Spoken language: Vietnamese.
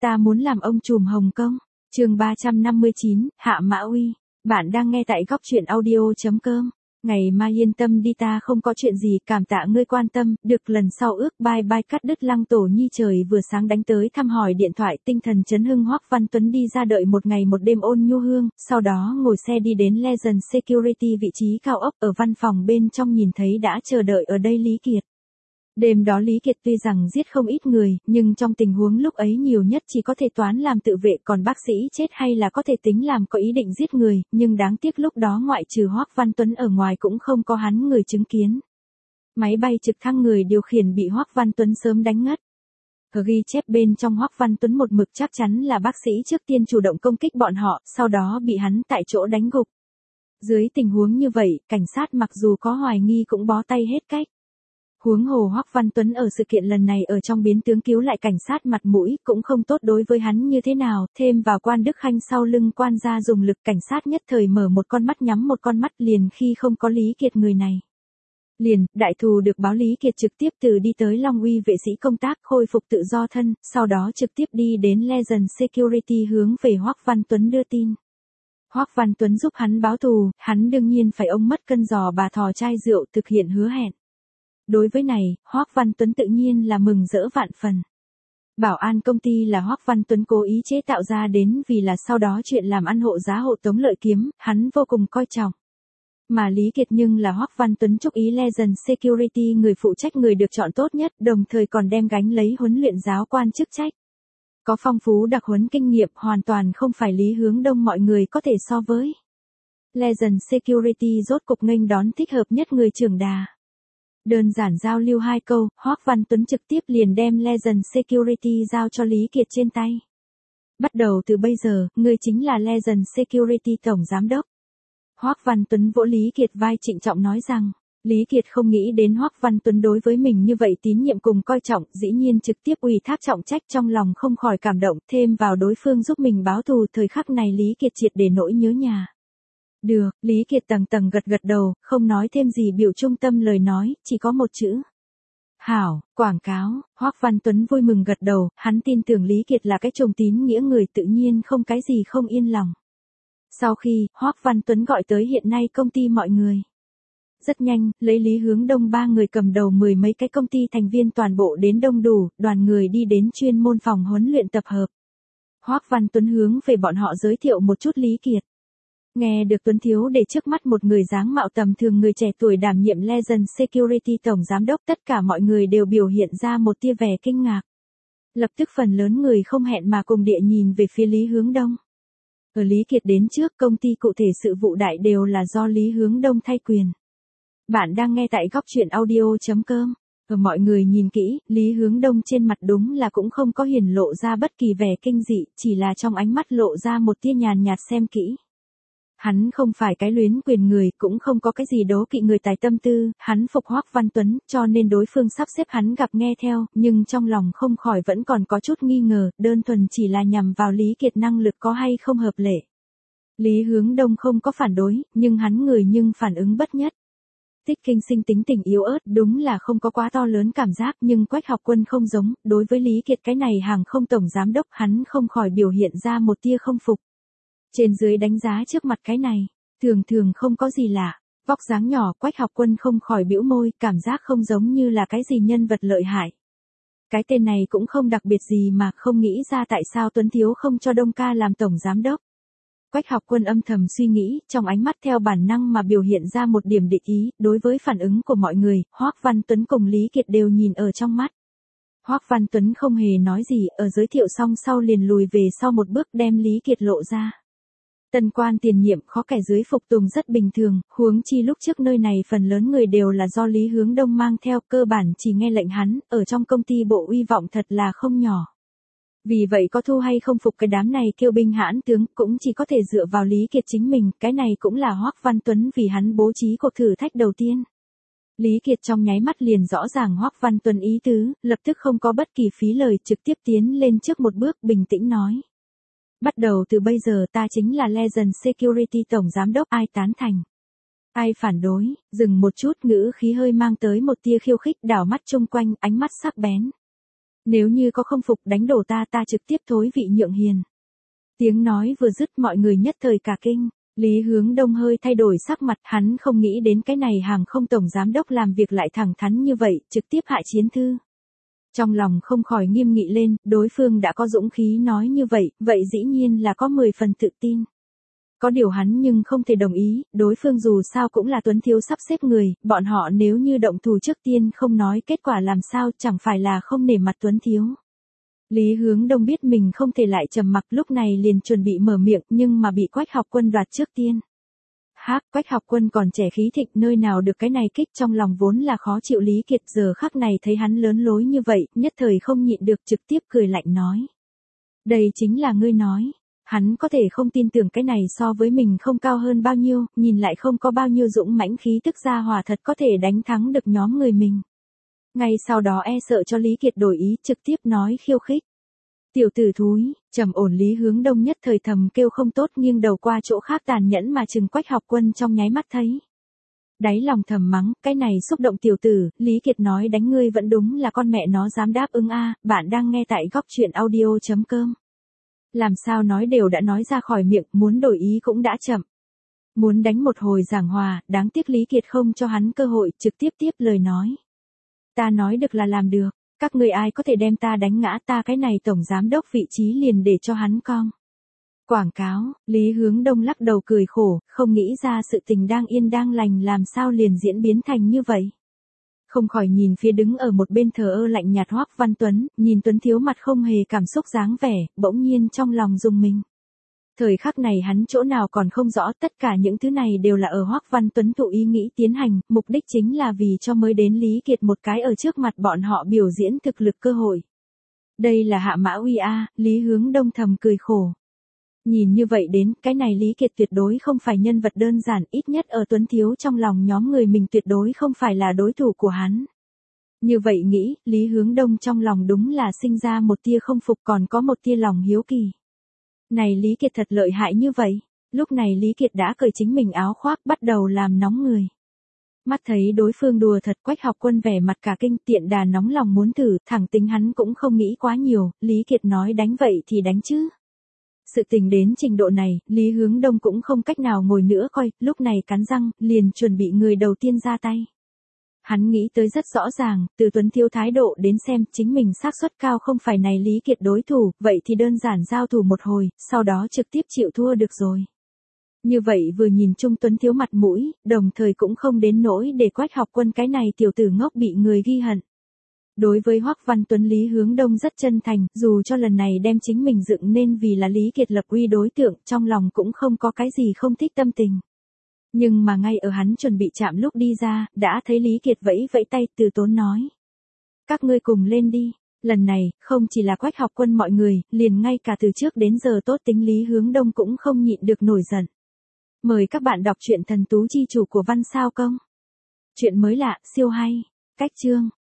ta muốn làm ông trùm Hồng Kông. Chương 359, Hạ Mã Uy. Bạn đang nghe tại góc truyện audio.com. Ngày mai yên tâm đi, ta không có chuyện gì, cảm tạ ngươi quan tâm, được lần sau ước bye bye. Cắt đứt. Lăng Tổ Nhi trời vừa sáng đánh tới thăm hỏi điện thoại, tinh thần chấn hưng. Hoắc Văn Tuấn đi ra đợi một ngày một đêm ôn nhu hương, sau đó ngồi xe đi đến Legend Security, vị trí cao ốc. Ở văn phòng bên trong nhìn thấy đã chờ đợi ở đây Lý Kiệt. Đêm đó Lý Kiệt tuy rằng giết không ít người, nhưng trong tình huống lúc ấy nhiều nhất chỉ có thể toán làm tự vệ, còn bác sĩ chết hay là có thể tính làm có ý định giết người, nhưng đáng tiếc lúc đó ngoại trừ Hoắc Văn Tuấn ở ngoài cũng không có hắn người chứng kiến. Máy bay trực thăng người điều khiển bị Hoắc Văn Tuấn sớm đánh ngất. Ở ghi chép bên trong, Hoắc Văn Tuấn một mực chắc chắn là bác sĩ trước tiên chủ động công kích bọn họ, sau đó bị hắn tại chỗ đánh gục. Dưới tình huống như vậy, cảnh sát mặc dù có hoài nghi cũng bó tay hết cách. Huống hồ Hoắc Văn Tuấn ở sự kiện lần này ở trong biến tướng cứu lại cảnh sát, mặt mũi cũng không tốt đối với hắn như thế nào, thêm vào Quan Đức Khanh sau lưng quan gia dùng lực, cảnh sát nhất thời mở một con mắt nhắm một con mắt, liền khi không có Lý Kiệt người này. Liền, đại thù được báo Lý Kiệt trực tiếp từ đi tới Long Uy vệ sĩ công tác khôi phục tự do thân, sau đó trực tiếp đi đến Legend Security hướng về Hoắc Văn Tuấn đưa tin. Hoắc Văn Tuấn giúp hắn báo thù, hắn đương nhiên phải ông mất cân giò bà thò chai rượu thực hiện hứa hẹn. Đối với này, Hoắc Văn Tuấn tự nhiên là mừng rỡ vạn phần. Bảo an công ty là Hoắc Văn Tuấn cố ý chế tạo ra đến vì là sau đó chuyện làm ăn hộ giá hộ tống lợi kiếm, hắn vô cùng coi trọng. Mà Lý Kiệt nhưng là Hoắc Văn Tuấn chúc ý Legend Security người phụ trách, người được chọn tốt nhất, đồng thời còn đem gánh lấy huấn luyện giáo quan chức trách. Có phong phú đặc huấn kinh nghiệm, hoàn toàn không phải Lý Hướng Đông mọi người có thể so với. Legend Security rốt cục nghênh đón thích hợp nhất người trưởng đà. Đơn giản giao lưu 2 câu, Hoắc Văn Tuấn trực tiếp liền đem Legend Security giao cho Lý Kiệt trên tay. Bắt đầu từ bây giờ, ngươi chính là Legend Security tổng giám đốc. Hoắc Văn Tuấn vỗ Lý Kiệt vai trịnh trọng nói rằng, Lý Kiệt không nghĩ đến Hoắc Văn Tuấn đối với mình như vậy tín nhiệm cùng coi trọng, dĩ nhiên trực tiếp ủy thác trọng trách, trong lòng không khỏi cảm động, thêm vào đối phương giúp mình báo thù, thời khắc này Lý Kiệt triệt để nỗi nhớ nhà. Được, Lý Kiệt tầng tầng gật gật đầu, không nói thêm gì, biểu trung tâm lời nói, chỉ có một chữ. Hảo, quảng cáo. Hoắc Văn Tuấn vui mừng gật đầu, hắn tin tưởng Lý Kiệt là cái trùng tín nghĩa người, tự nhiên không cái gì không yên lòng. Sau khi, Hoắc Văn Tuấn gọi tới hiện nay công ty mọi người. Rất nhanh, lấy Lý Hướng Đông 3 người cầm đầu, 10 mấy cái công ty thành viên toàn bộ đến đông đủ, đoàn người đi đến chuyên môn phòng huấn luyện tập hợp. Hoắc Văn Tuấn hướng về bọn họ giới thiệu một chút Lý Kiệt. Nghe được Tuấn thiếu để trước mắt một người dáng mạo tầm thường người trẻ tuổi đảm nhiệm Legend Security tổng giám đốc, tất cả mọi người đều biểu hiện ra một tia vẻ kinh ngạc. Lập tức phần lớn người không hẹn mà cùng địa nhìn về phía Lý Hướng Đông. Ở Lý Kiệt đến trước, công ty cụ thể sự vụ đại đều là do Lý Hướng Đông thay quyền. Bạn đang nghe tại góc truyện audio.com. Ở mọi người nhìn kỹ, Lý Hướng Đông trên mặt đúng là cũng không có hiển lộ ra bất kỳ vẻ kinh dị, chỉ là trong ánh mắt lộ ra một tia nhàn nhạt xem kỹ. Hắn không phải cái luyến quyền người, cũng không có cái gì đố kỵ người tài tâm tư, hắn phục Hoắc Văn Tuấn, cho nên đối phương sắp xếp hắn gặp nghe theo, nhưng trong lòng không khỏi vẫn còn có chút nghi ngờ, đơn thuần chỉ là nhằm vào Lý Kiệt năng lực có hay không hợp lệ. Lý Hướng Đông không có phản đối, nhưng hắn người nhưng phản ứng bất nhất. Tích Kinh Sinh tính tình yếu ớt, đúng là không có quá to lớn cảm giác, nhưng Quách Học Quân không giống, đối với Lý Kiệt cái này hàng không tổng giám đốc, hắn không khỏi biểu hiện ra một tia không phục. Trên dưới đánh giá trước mặt cái này, thường không có gì lạ, vóc dáng nhỏ, Quách Học Quân không khỏi bĩu môi, cảm giác không giống như là cái gì nhân vật lợi hại. Cái tên này cũng không đặc biệt gì mà, không nghĩ ra tại sao Tuấn thiếu không cho Đông ca làm tổng giám đốc. Quách Học Quân âm thầm suy nghĩ, trong ánh mắt theo bản năng mà biểu hiện ra một điểm địch ý, đối với phản ứng của mọi người, Hoắc Văn Tuấn cùng Lý Kiệt đều nhìn ở trong mắt. Hoắc Văn Tuấn không hề nói gì, ở giới thiệu xong sau liền lùi về sau một bước, đem Lý Kiệt lộ ra. Tân quan tiền nhiệm khó kẻ dưới phục tùng rất bình thường, huống chi lúc trước nơi này phần lớn người đều là do Lý Hướng Đông mang theo, cơ bản chỉ nghe lệnh hắn, ở trong công ty bộ uy vọng thật là không nhỏ. Vì vậy có thu hay không phục cái đám này kêu binh hãn tướng, cũng chỉ có thể dựa vào Lý Kiệt chính mình, cái này cũng là Hoắc Văn Tuấn vì hắn bố trí cuộc thử thách đầu tiên. Lý Kiệt trong nháy mắt liền rõ ràng Hoắc Văn Tuấn ý tứ, lập tức không có bất kỳ phí lời, trực tiếp tiến lên trước một bước, bình tĩnh nói. Bắt đầu từ bây giờ ta chính là Legend Security tổng giám đốc, ai tán thành? Ai phản đối? Dừng một chút, ngữ khí hơi mang tới một tia khiêu khích, đảo mắt chung quanh, ánh mắt sắc bén. Nếu như có không phục đánh đổ ta trực tiếp thối vị nhượng hiền. Tiếng nói vừa dứt mọi người nhất thời cả kinh. Lý Hướng Đông hơi thay đổi sắc mặt, hắn không nghĩ đến cái này hàng không tổng giám đốc làm việc lại thẳng thắn như vậy, trực tiếp hạ chiến thư. Trong lòng không khỏi nghiêm nghị lên, đối phương đã có dũng khí nói như vậy, vậy dĩ nhiên là có 10 phần tự tin. Có điều hắn nhưng không thể đồng ý, đối phương dù sao cũng là Tuấn Thiếu sắp xếp người, bọn họ nếu như động thủ trước tiên không nói kết quả làm sao chẳng phải là không nể mặt Tuấn Thiếu. Lý Hướng Đông biết mình không thể lại trầm mặc, lúc này liền chuẩn bị mở miệng nhưng mà bị Quách Học Quân đoạt trước tiên. Quách Học Quân còn trẻ khí thịnh, nơi nào được cái này kích, trong lòng vốn là khó chịu Lý Kiệt giờ khắc này thấy hắn lớn lối như vậy, nhất thời không nhịn được trực tiếp cười lạnh nói. Đây chính là ngươi nói. Hắn có thể không tin tưởng cái này so với mình không cao hơn bao nhiêu, nhìn lại không có bao nhiêu dũng mãnh khí tức ra hòa thật có thể đánh thắng được nhóm người mình. Ngay sau đó e sợ cho Lý Kiệt đổi ý trực tiếp nói khiêu khích. Tiểu tử thúi, trầm ổn Lý Hướng Đông nhất thời thầm kêu không tốt, nghiêng đầu qua chỗ khác tàn nhẫn mà chừng Quách Học Quân trong nháy mắt thấy. Đáy lòng thầm mắng, cái này xúc động tiểu tử, Lý Kiệt nói đánh ngươi vẫn đúng là con mẹ nó dám đáp ứng a. Bạn đang nghe tại góc truyện audio.com. Làm sao nói đều đã nói ra khỏi miệng, muốn đổi ý cũng đã chậm. Muốn đánh một hồi giảng hòa, đáng tiếc Lý Kiệt không cho hắn cơ hội, trực tiếp tiếp lời nói. Ta nói được là làm được, các ngươi ai có thể đem ta đánh ngã, ta cái này tổng giám đốc vị trí liền để cho hắn cong. Quảng cáo, Lý Hướng Đông lắc đầu cười khổ, không nghĩ ra sự tình đang yên đang lành làm sao liền diễn biến thành như vậy. Không khỏi nhìn phía đứng ở một bên thờ ơ lạnh nhạt Hoắc Văn Tuấn, nhìn Tuấn Thiếu mặt không hề cảm xúc dáng vẻ, bỗng nhiên trong lòng rùng mình. Thời khắc này hắn chỗ nào còn không rõ, tất cả những thứ này đều là ở Hoắc Văn Tuấn thụ ý nghĩ tiến hành, mục đích chính là vì cho mới đến Lý Kiệt một cái ở trước mặt bọn họ biểu diễn thực lực cơ hội. Đây là Hạ Mã Uy a, Lý Hướng Đông thầm cười khổ. Nhìn như vậy đến, cái này Lý Kiệt tuyệt đối không phải nhân vật đơn giản, ít nhất ở Tuấn Thiếu trong lòng nhóm người mình tuyệt đối không phải là đối thủ của hắn. Như vậy nghĩ, Lý Hướng Đông trong lòng đúng là sinh ra một tia không phục, còn có một tia lòng hiếu kỳ. Này Lý Kiệt thật lợi hại như vậy, lúc này Lý Kiệt đã cởi chính mình áo khoác bắt đầu làm nóng người. Mắt thấy đối phương đùa thật, Quách Học Quân vẻ mặt cả kinh, tiện đà nóng lòng muốn thử, thẳng tính hắn cũng không nghĩ quá nhiều, Lý Kiệt nói đánh vậy thì đánh chứ. Sự tình đến trình độ này, Lý Hướng Đông cũng không cách nào ngồi nữa coi, lúc này cắn răng, liền chuẩn bị người đầu tiên ra tay. Hắn nghĩ tới rất rõ ràng, từ Tuấn Thiếu thái độ đến xem, chính mình xác suất cao không phải này Lý Kiệt đối thủ, vậy thì đơn giản giao thủ một hồi, sau đó trực tiếp chịu thua được rồi. Như vậy vừa nhìn chung Tuấn Thiếu mặt mũi, đồng thời cũng không đến nỗi để Quách Học Quân cái này tiểu tử ngốc bị người ghi hận. Đối với Hoắc Văn Tuấn, Lý Hướng Đông rất chân thành, dù cho lần này đem chính mình dựng nên vì là Lý Kiệt lập uy đối tượng, trong lòng cũng không có cái gì không thích tâm tình. Nhưng mà ngay ở hắn chuẩn bị chạm lúc đi ra, đã thấy Lý Kiệt vẫy vẫy tay, từ tốn nói. Các ngươi cùng lên đi, lần này, không chỉ là Quách Học Quân mọi người, liền ngay cả từ trước đến giờ tốt tính Lý Hướng Đông cũng không nhịn được nổi giận. Mời các bạn đọc truyện Thần Tú Chi Chủ của Văn Sao Công. Chuyện mới lạ, siêu hay. Cách chương.